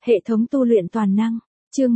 Hệ thống tu luyện toàn năng, chương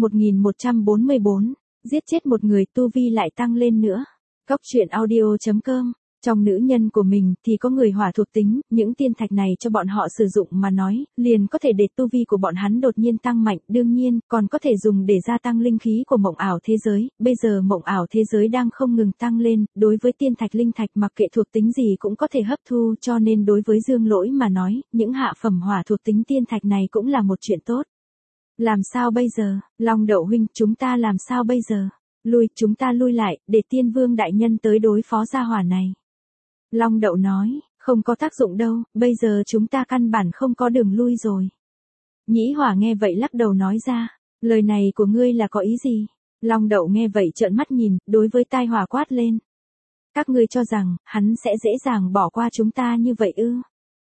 1144, giết chết một người tu vi lại tăng lên nữa. Góc truyện audio.com. Trong nữ nhân của mình thì có người hỏa thuộc tính, những tiên thạch này cho bọn họ sử dụng mà nói, liền có thể để tu vi của bọn hắn đột nhiên tăng mạnh, đương nhiên, còn có thể dùng để gia tăng linh khí của mộng ảo thế giới. Bây giờ mộng ảo thế giới đang không ngừng tăng lên, đối với tiên thạch linh thạch mặc kệ thuộc tính gì cũng có thể hấp thu, cho nên đối với Dương Lỗi mà nói, những hạ phẩm hỏa thuộc tính tiên thạch này cũng là một chuyện tốt. Làm sao bây giờ, Long Đậu huynh, chúng ta làm sao bây giờ? Chúng ta lui lại, để Tiên Vương đại nhân tới đối phó gia hỏa này. Long Đậu nói, không có tác dụng đâu, bây giờ chúng ta căn bản không có đường lui rồi. Nhĩ Hỏa nghe vậy lắc đầu nói ra, lời này của ngươi là có ý gì? Long Đậu nghe vậy trợn mắt nhìn, đối với Tai Hỏa quát lên. Các ngươi cho rằng, hắn sẽ dễ dàng bỏ qua chúng ta như vậy ư?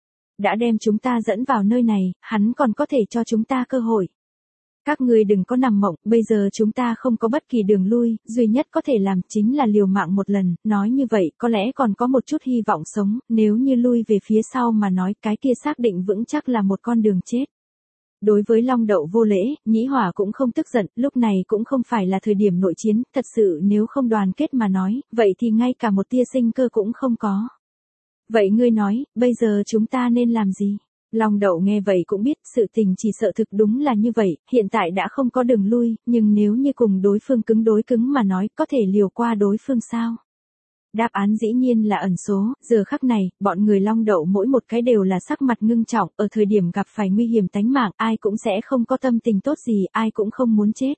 Đã đem chúng ta dẫn vào nơi này, hắn còn có thể cho chúng ta cơ hội. Các ngươi đừng có nằm mộng, bây giờ chúng ta không có bất kỳ đường lui, duy nhất có thể làm chính là liều mạng một lần, nói như vậy có lẽ còn có một chút hy vọng sống, nếu như lui về phía sau mà nói cái kia xác định vững chắc là một con đường chết. Đối với Long Đậu vô lễ, Nhĩ Hỏa cũng không tức giận, lúc này cũng không phải là thời điểm nội chiến, thật sự nếu không đoàn kết mà nói, vậy thì ngay cả một tia sinh cơ cũng không có. Vậy ngươi nói, bây giờ chúng ta nên làm gì? Long Đậu nghe vậy cũng biết sự tình chỉ sợ thực đúng là như vậy, hiện tại đã không có đường lui, nhưng nếu như cùng đối phương cứng đối cứng mà nói có thể liều qua đối phương sao? Đáp án dĩ nhiên là ẩn số, giờ khắc này, bọn người Long Đậu mỗi một cái đều là sắc mặt ngưng trọng, ở thời điểm gặp phải nguy hiểm tánh mạng, ai cũng sẽ không có tâm tình tốt gì, ai cũng không muốn chết.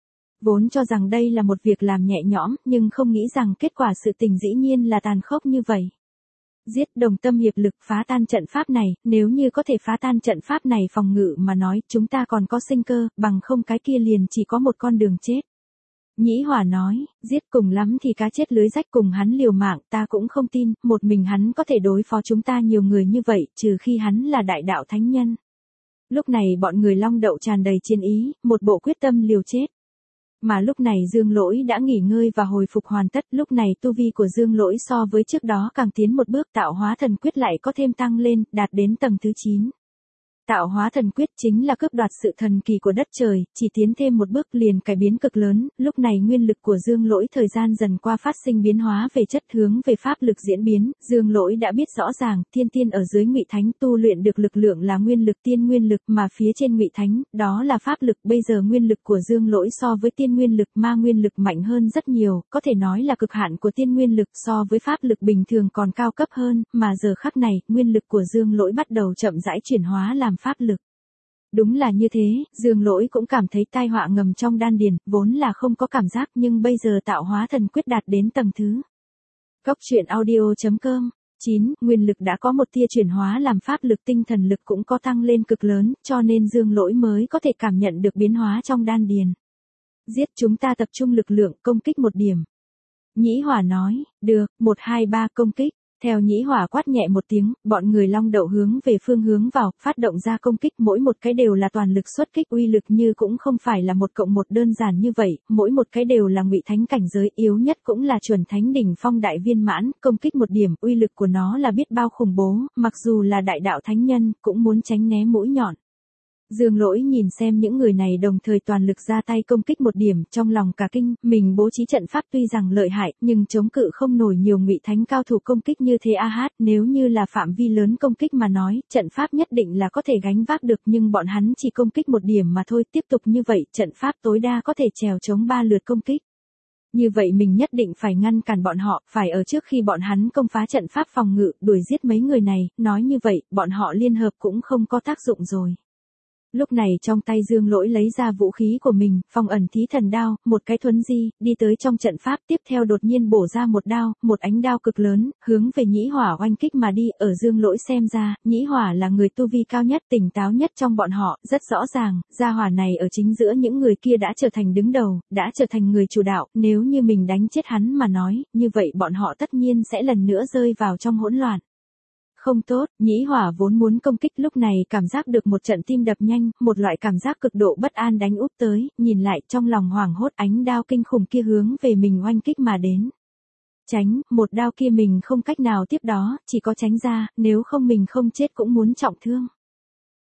Vốn cho rằng đây là một việc làm nhẹ nhõm, nhưng không nghĩ rằng kết quả sự tình dĩ nhiên là tàn khốc như vậy. Giết, đồng tâm hiệp lực phá tan trận pháp này, nếu như có thể phá tan trận pháp này phòng ngự mà nói, chúng ta còn có sinh cơ, bằng không cái kia liền chỉ có một con đường chết. Nhĩ Hỏa nói, giết cùng lắm thì cá chết lưới rách, cùng hắn liều mạng, ta cũng không tin, một mình hắn có thể đối phó chúng ta nhiều người như vậy, trừ khi hắn là đại đạo thánh nhân. Lúc này bọn người Long Đậu tràn đầy chiến ý, một bộ quyết tâm liều chết. Mà lúc này Dương Lỗi đã nghỉ ngơi và hồi phục hoàn tất, lúc này tu vi của Dương Lỗi so với trước đó càng tiến một bước, tạo hóa thần quyết lại có thêm tăng lên, đạt đến tầng thứ 9. Tạo hóa thần quyết chính là cướp đoạt sự thần kỳ của đất trời, chỉ tiến thêm một bước liền cải biến cực lớn, lúc này nguyên lực của Dương Lỗi thời gian dần qua phát sinh biến hóa về chất hướng về pháp lực diễn biến, Dương Lỗi đã biết rõ ràng, thiên tiên ở dưới Ngụy Thánh tu luyện được lực lượng là nguyên lực tiên nguyên lực mà phía trên Ngụy Thánh, đó là pháp lực, bây giờ nguyên lực của Dương Lỗi so với tiên nguyên lực ma nguyên lực mạnh hơn rất nhiều, có thể nói là cực hạn của tiên nguyên lực so với pháp lực bình thường còn cao cấp hơn, mà giờ khắc này, nguyên lực của Dương Lỗi bắt đầu chậm rãi chuyển hóa làm pháp lực. Đúng là như thế, Dương Lỗi cũng cảm thấy tai họa ngầm trong đan điền, vốn là không có cảm giác nhưng bây giờ tạo hóa thần quyết đạt đến tầng thứ. Góc truyện audio.com. 9. Nguyên lực đã có một tia chuyển hóa làm pháp lực, tinh thần lực cũng có tăng lên cực lớn, cho nên Dương Lỗi mới có thể cảm nhận được biến hóa trong đan điền. Giết, chúng ta tập trung lực lượng công kích một điểm. Nhĩ Hỏa nói, được, 1, 2, 3 công kích. Theo Nhĩ Hỏa quát nhẹ một tiếng, bọn người Long Đậu hướng về phương hướng vào, phát động ra công kích, mỗi một cái đều là toàn lực xuất kích, uy lực như cũng không phải là 1+1 đơn giản như vậy, mỗi một cái đều là Ngụy Thánh cảnh giới, yếu nhất cũng là chuẩn thánh đỉnh phong đại viên mãn, công kích một điểm, uy lực của nó là biết bao khủng bố, mặc dù là đại đạo thánh nhân, cũng muốn tránh né mũi nhọn. Dương Lỗi nhìn xem những người này đồng thời toàn lực ra tay công kích một điểm, trong lòng cả kinh, mình bố trí trận pháp tuy rằng lợi hại, nhưng chống cự không nổi nhiều Ngụy Thánh cao thủ công kích như thế nếu như là phạm vi lớn công kích mà nói, trận pháp nhất định là có thể gánh vác được, nhưng bọn hắn chỉ công kích một điểm mà thôi, tiếp tục như vậy, trận pháp tối đa có thể chèo chống 3 lượt công kích. Như vậy mình nhất định phải ngăn cản bọn họ, phải ở trước khi bọn hắn công phá trận pháp phòng ngự, đuổi giết mấy người này, nói như vậy, bọn họ liên hợp cũng không có tác dụng rồi. Lúc này trong tay Dương Lỗi lấy ra vũ khí của mình, phong ẩn thí thần đao, một cái thuấn di, đi tới trong trận pháp, tiếp theo đột nhiên bổ ra một đao, một ánh đao cực lớn, hướng về Nhĩ Hỏa oanh kích mà đi, ở Dương Lỗi xem ra, Nhĩ Hỏa là người tu vi cao nhất, tỉnh táo nhất trong bọn họ, rất rõ ràng, gia hỏa này ở chính giữa những người kia đã trở thành đứng đầu, đã trở thành người chủ đạo, nếu như mình đánh chết hắn mà nói, như vậy bọn họ tất nhiên sẽ lần nữa rơi vào trong hỗn loạn. Không tốt, Nhĩ Hỏa vốn muốn công kích, lúc này cảm giác được một trận tim đập nhanh, một loại cảm giác cực độ bất an đánh úp tới, nhìn lại trong lòng hoảng hốt, ánh đao kinh khủng kia hướng về mình oanh kích mà đến. Tránh, một đao kia mình không cách nào tiếp đó, chỉ có tránh ra, nếu không mình không chết cũng muốn trọng thương.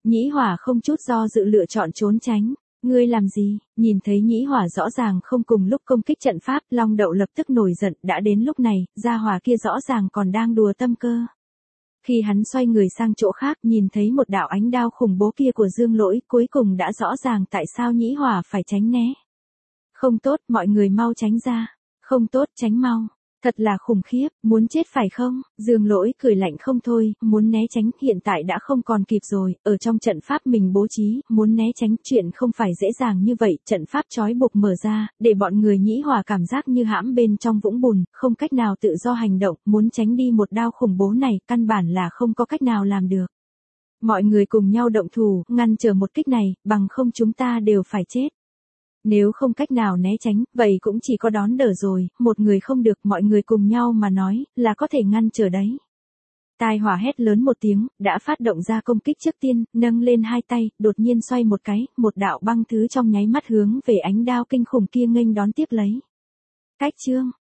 Nhĩ Hỏa không chút do dự lựa chọn trốn tránh. Ngươi làm gì? Nhìn thấy Nhĩ Hỏa rõ ràng không cùng lúc công kích trận pháp, Long Đậu lập tức nổi giận, đã đến lúc này, gia hỏa kia rõ ràng còn đang đùa tâm cơ. Khi hắn xoay người sang chỗ khác, nhìn thấy một đạo ánh đao khủng bố kia của Dương Lỗi, cuối cùng đã rõ ràng tại sao Nhĩ Hỏa phải tránh né. Không tốt, mọi người mau tránh ra. Không tốt, tránh mau. Thật là khủng khiếp, muốn chết phải không? Dương Lỗi cười lạnh không thôi, muốn né tránh, hiện tại đã không còn kịp rồi, ở trong trận pháp mình bố trí, muốn né tránh, chuyện không phải dễ dàng như vậy, trận pháp trói buộc mở ra, để bọn người Nhĩ Hỏa cảm giác như hãm bên trong vũng bùn, không cách nào tự do hành động, muốn tránh đi một đao khủng bố này, căn bản là không có cách nào làm được. Mọi người cùng nhau động thủ, ngăn trở một kích này, bằng không chúng ta đều phải chết. Nếu không cách nào né tránh, vậy cũng chỉ có đón đỡ rồi, một người không được, mọi người cùng nhau mà nói, là có thể ngăn trở đấy. Tai Hỏa hét lớn một tiếng, đã phát động ra công kích trước tiên, nâng lên hai tay, đột nhiên xoay một cái, một đạo băng thứ trong nháy mắt hướng về ánh đao kinh khủng kia nghênh đón tiếp lấy. Cách chương.